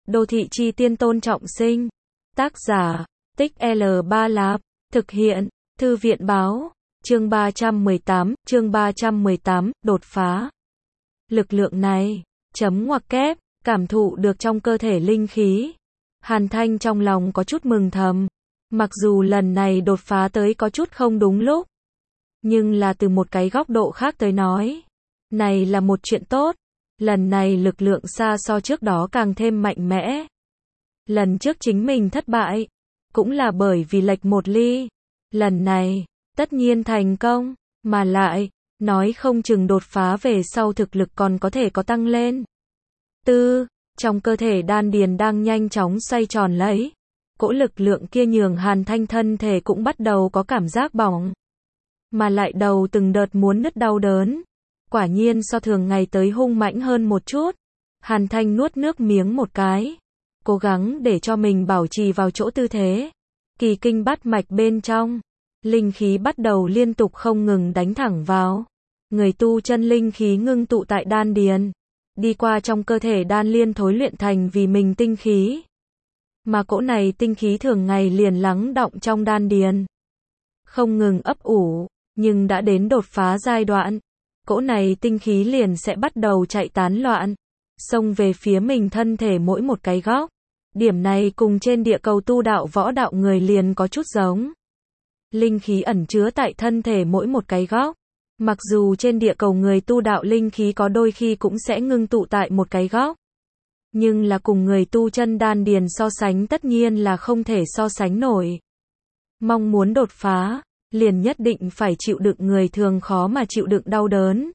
Đô thị chi tiên Tôn Trọng Sinh. Tác giả, Tích L3 Lạp. Thực hiện, Thư viện báo. Chương 318, đột phá. Lực lượng này, ngoặc kép, cảm thụ được trong cơ thể linh khí. Hàn Thanh trong lòng có chút mừng thầm. Mặc dù lần này đột phá tới có chút không đúng lúc, nhưng là từ một cái góc độ khác tới nói, này là một chuyện tốt. Lần này lực lượng xa so trước đó càng thêm mạnh mẽ. Lần trước chính mình thất bại, cũng là bởi vì lệch một ly. Lần này, tất nhiên thành công, mà lại, nói không chừng đột phá về sau thực lực còn có thể có tăng lên. Trong cơ thể đan điền đang nhanh chóng xoay tròn lấy. Cỗ lực lượng kia nhường Hàn Thanh thân thể cũng bắt đầu có cảm giác bỏng. Mà lại đầu từng đợt muốn nứt đau đớn. Quả nhiên so thường ngày tới hung mãnh hơn một chút. Hàn Thanh nuốt nước miếng một cái. Cố gắng để cho mình bảo trì vào chỗ tư thế. Kỳ kinh bát mạch bên trong. Linh khí bắt đầu liên tục không ngừng đánh thẳng vào. Người tu chân linh khí ngưng tụ tại đan điền. Đi qua trong cơ thể đan liên thối luyện thành vì mình tinh khí. Mà cỗ này tinh khí thường ngày liền lắng đọng trong đan điền. Không ngừng ấp ủ, nhưng đã đến đột phá giai đoạn. Cỗ này tinh khí liền sẽ bắt đầu chạy tán loạn. Xông về phía mình thân thể mỗi một cái góc. Điểm này cùng trên địa cầu tu đạo võ đạo người liền có chút giống. Linh khí ẩn chứa tại thân thể mỗi một cái góc. Mặc dù trên địa cầu người tu đạo linh khí có đôi khi cũng sẽ ngưng tụ tại một cái góc. Nhưng là cùng người tu chân đan điền so sánh tất nhiên là không thể so sánh nổi. Mong muốn đột phá, liền nhất định phải chịu đựng người thường khó mà chịu đựng đau đớn.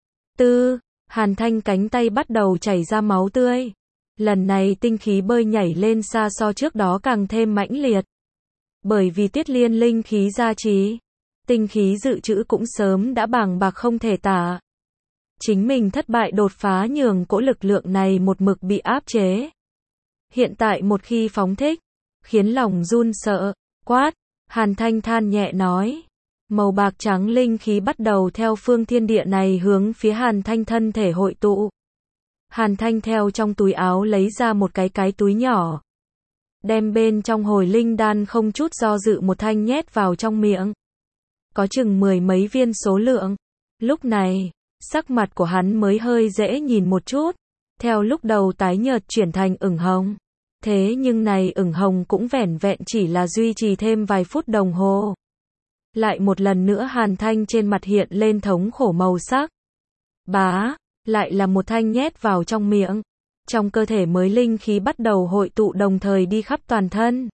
Hàn Thanh cánh tay bắt đầu chảy ra máu tươi. Lần này tinh khí bơi nhảy lên xa so trước đó càng thêm mãnh liệt. Bởi vì tiết liên linh khí gia trì, tinh khí dự trữ cũng sớm đã bàng bạc không thể tả. Chính mình thất bại đột phá nhường cỗ lực lượng này một mực bị áp chế. Hiện tại một khi phóng thích, khiến lòng run sợ, quát, Hàn Thanh than nhẹ nói. Màu bạc trắng linh khí bắt đầu theo phương thiên địa này hướng phía Hàn Thanh thân thể hội tụ. Hàn Thanh theo trong túi áo lấy ra một cái túi nhỏ. Đem bên trong hồi linh đan không chút do dự một thanh nhét vào trong miệng. Có chừng 10 mấy viên số lượng. Lúc này, sắc mặt của hắn mới hơi dễ nhìn một chút. Theo lúc đầu tái nhợt chuyển thành ửng hồng. Thế nhưng này ửng hồng cũng vẻn vẹn chỉ là duy trì thêm vài phút đồng hồ. Lại một lần nữa Hàn Thanh trên mặt hiện lên thống khổ màu sắc. Lại là một thanh nhét vào trong miệng. Trong cơ thể mới linh khí bắt đầu hội tụ đồng thời đi khắp toàn thân.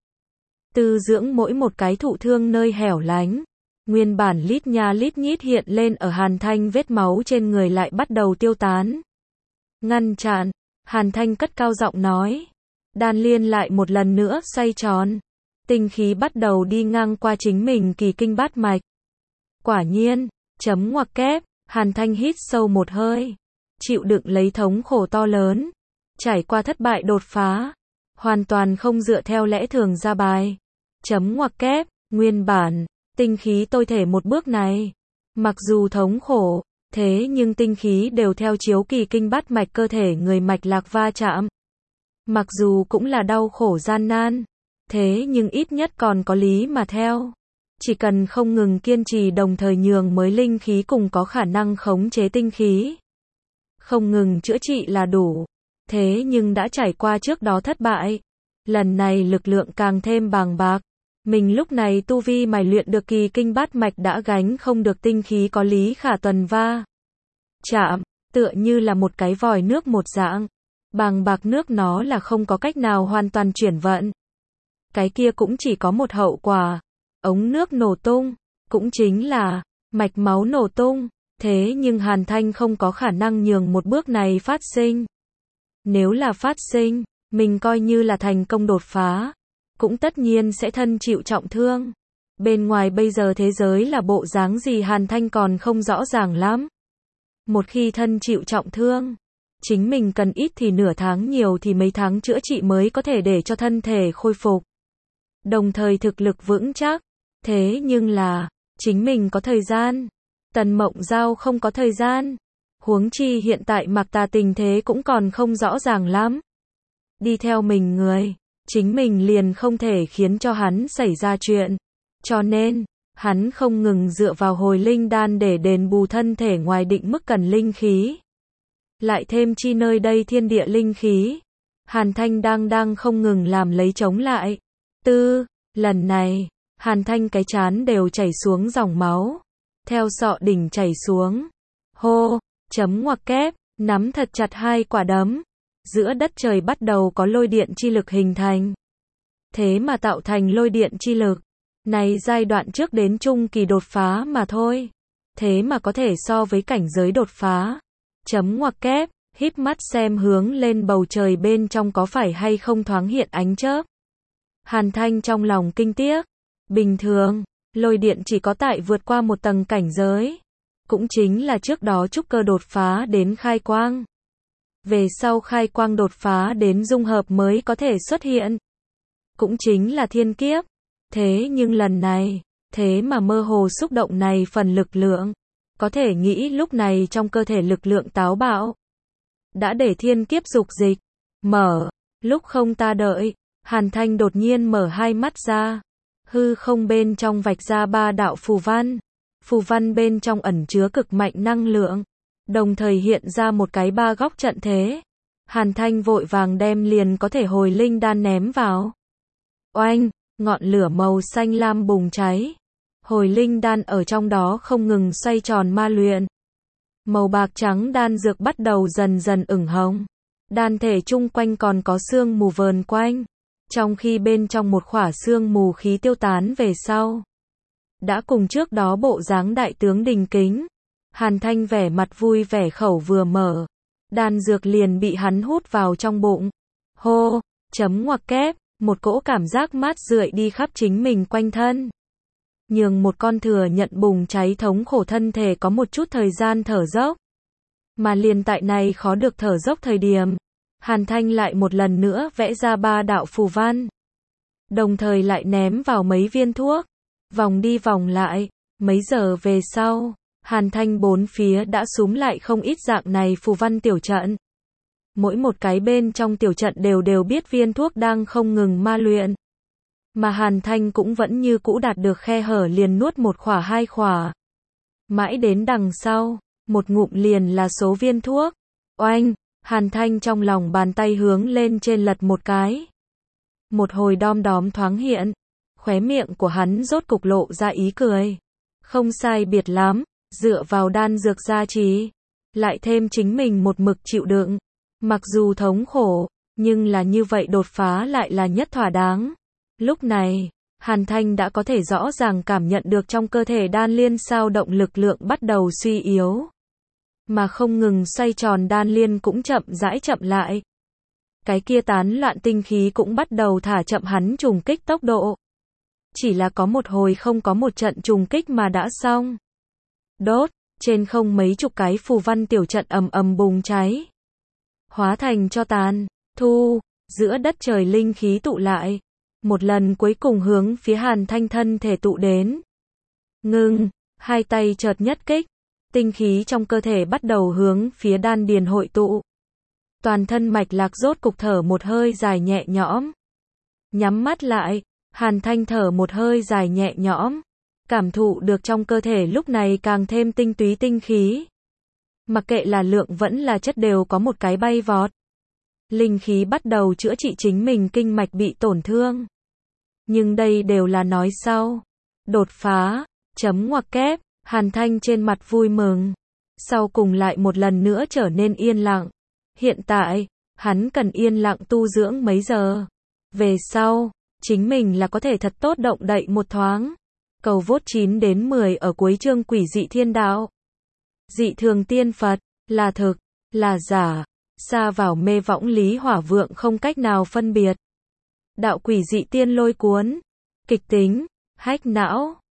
Tư dưỡng mỗi một cái thụ thương nơi hẻo lánh. Nguyên bản lít nha lít nhít hiện lên ở Hàn Thanh vết máu trên người lại bắt đầu tiêu tán. Ngăn chặn, Hàn Thanh cất cao giọng nói. Đan liên lại một lần nữa xoay tròn. Tinh khí bắt đầu đi ngang qua chính mình kỳ kinh bát mạch. Quả nhiên, ngoặc kép, Hàn Thanh hít sâu một hơi. Chịu đựng lấy thống khổ to lớn. Trải qua thất bại đột phá. Hoàn toàn không dựa theo lẽ thường ra bài. Ngoặc kép, nguyên bản, tinh khí tôi thể một bước này. Mặc dù thống khổ, thế nhưng tinh khí đều theo chiếu kỳ kinh bát mạch cơ thể người mạch lạc va chạm. Mặc dù cũng là đau khổ gian nan. Thế nhưng ít nhất còn có lý mà theo. Chỉ cần không ngừng kiên trì đồng thời nhường mới linh khí cùng có khả năng khống chế tinh khí. Không ngừng chữa trị là đủ. Thế nhưng đã trải qua trước đó thất bại. Lần này lực lượng càng thêm bàng bạc. Mình lúc này tu vi mài luyện được kỳ kinh bát mạch đã gánh không được tinh khí có lý khả tuần va chạm, tựa như là một cái vòi nước một dạng. Bàng bạc nước nó là không có cách nào hoàn toàn chuyển vận. Cái kia cũng chỉ có một hậu quả. Ống nước nổ tung, cũng chính là mạch máu nổ tung. Thế nhưng Hàn Thanh không có khả năng nhường một bước này phát sinh. Nếu là phát sinh, mình coi như là thành công đột phá, cũng tất nhiên sẽ thân chịu trọng thương. Bên ngoài bây giờ thế giới là bộ dáng gì Hàn Thanh còn không rõ ràng lắm. Một khi thân chịu trọng thương, chính mình cần ít thì nửa tháng nhiều thì mấy tháng chữa trị mới có thể để cho thân thể khôi phục. Đồng thời thực lực vững chắc. Thế nhưng là, chính mình có thời gian. Tần Mộng Giao không có thời gian. Huống chi hiện tại Mạc Tà tình thế cũng còn không rõ ràng lắm. đi theo mình người, chính mình liền không thể khiến cho hắn xảy ra chuyện. Cho nên, hắn không ngừng dựa vào hồi linh đan để đền bù thân thể ngoài định mức cần linh khí. Lại thêm chi nơi đây thiên địa linh khí. Hàn Thanh đang không ngừng làm lấy chống lại. Lần này, Hàn Thanh cái trán đều chảy xuống dòng máu. Theo sọ đỉnh chảy xuống. Hô, chấm ngoặc kép, nắm thật chặt hai quả đấm. Giữa đất trời bắt đầu có lôi điện chi lực hình thành. Thế mà tạo thành lôi điện chi lực. Này giai đoạn trước đến trung kỳ đột phá mà thôi. Thế mà có thể so với cảnh giới đột phá. Chấm ngoặc kép, híp mắt xem hướng lên bầu trời bên trong có phải hay không thoáng hiện ánh chớp. Hàn Thanh trong lòng kinh tiếc. Bình thường, lôi điện chỉ có tại vượt qua một tầng cảnh giới. Cũng chính là trước đó trúc cơ đột phá đến khai quang. Về sau khai quang đột phá đến dung hợp mới có thể xuất hiện. Cũng chính là thiên kiếp. Thế nhưng lần này, thế mà mơ hồ xúc động này phần lực lượng. Có thể nghĩ lúc này trong cơ thể lực lượng táo bạo. Đã để thiên kiếp dục dịch. Mở. Lúc không ta đợi. Hàn Thanh đột nhiên mở hai mắt ra. Hư không bên trong vạch ra ba đạo phù văn. Phù văn bên trong ẩn chứa cực mạnh năng lượng. Đồng thời hiện ra một cái ba góc trận thế. Hàn Thanh vội vàng đem liền có thể hồi linh đan ném vào. Oanh, ngọn lửa màu xanh lam bùng cháy. Hồi linh đan ở trong đó không ngừng xoay tròn ma luyện. Màu bạc trắng đan dược bắt đầu dần dần ửng hồng. Đan thể chung quanh còn có sương mù vờn quanh. Trong khi bên trong một khỏa sương mù khí tiêu tán về sau. Đã cùng trước đó bộ dáng đại tướng đình kính. Hàn Thanh vẻ mặt vui vẻ khẩu vừa mở. Đan dược liền bị hắn hút vào trong bụng. Hô, chấm ngoặc kép, một cỗ cảm giác mát rượi đi khắp chính mình quanh thân. Nhường một con thừa nhận bùng cháy thống khổ thân thể có một chút thời gian thở dốc. Mà liền tại này khó được thở dốc thời điểm. Hàn Thanh lại một lần nữa vẽ ra ba đạo phù văn. Đồng thời lại ném vào mấy viên thuốc. Vòng đi vòng lại. Mấy giờ về sau, Hàn Thanh bốn phía đã súm lại không ít dạng này phù văn tiểu trận. Mỗi một cái bên trong tiểu trận đều biết viên thuốc đang không ngừng ma luyện. Mà Hàn Thanh cũng vẫn như cũ đạt được khe hở liền nuốt một khỏa hai khỏa. Mãi đến đằng sau, một ngụm liền là số viên thuốc. Oanh, Hàn Thanh trong lòng bàn tay hướng lên trên lật một cái. Một hồi đom đóm thoáng hiện. Khóe miệng của hắn rốt cục lộ ra ý cười. Không sai biệt lắm, dựa vào đan dược gia trì. Lại thêm chính mình một mực chịu đựng. Mặc dù thống khổ, nhưng là như vậy đột phá lại là nhất thỏa đáng. Lúc này, Hàn Thanh đã có thể rõ ràng cảm nhận được trong cơ thể đan liên sao động lực lượng bắt đầu suy yếu. Mà không ngừng xoay tròn đan liên cũng chậm rãi chậm lại. Cái kia tán loạn tinh khí cũng bắt đầu thả chậm hắn trùng kích tốc độ. Chỉ là có một hồi không có một trận trùng kích mà đã xong. Đốt, trên không mấy chục cái phù văn tiểu trận ầm ầm bùng cháy. Hóa thành cho tàn, giữa đất trời linh khí tụ lại. Một lần cuối cùng hướng phía Hàn Thanh thân thể tụ đến. Ngưng, hai tay chợt nhất kích. Tinh khí trong cơ thể bắt đầu hướng phía đan điền hội tụ. Toàn thân mạch lạc rốt cục thở một hơi dài nhẹ nhõm. Nhắm mắt lại, Hàn Thanh thở một hơi dài nhẹ nhõm. Cảm thụ được trong cơ thể lúc này càng thêm tinh túy tinh khí. Mặc kệ là lượng vẫn là chất đều có một cái bay vọt. Linh khí bắt đầu chữa trị chính mình kinh mạch bị tổn thương. Nhưng đây đều là nói sau. Đột phá, chấm ngoặc kép, Hàn Thanh trên mặt vui mừng. Sau cùng lại một lần nữa trở nên yên lặng. Hiện tại, hắn cần yên lặng tu dưỡng mấy giờ. Về sau, chính mình là có thể thật tốt động đậy một thoáng. Cầu vốt 9 đến 10 ở cuối chương Quỷ dị thiên đạo. Dị thường tiên Phật, là thực, là giả. Xa vào mê võng lý hỏa vượng không cách nào phân biệt. Đạo quỷ dị tiên lôi cuốn. Kịch tính, hách não.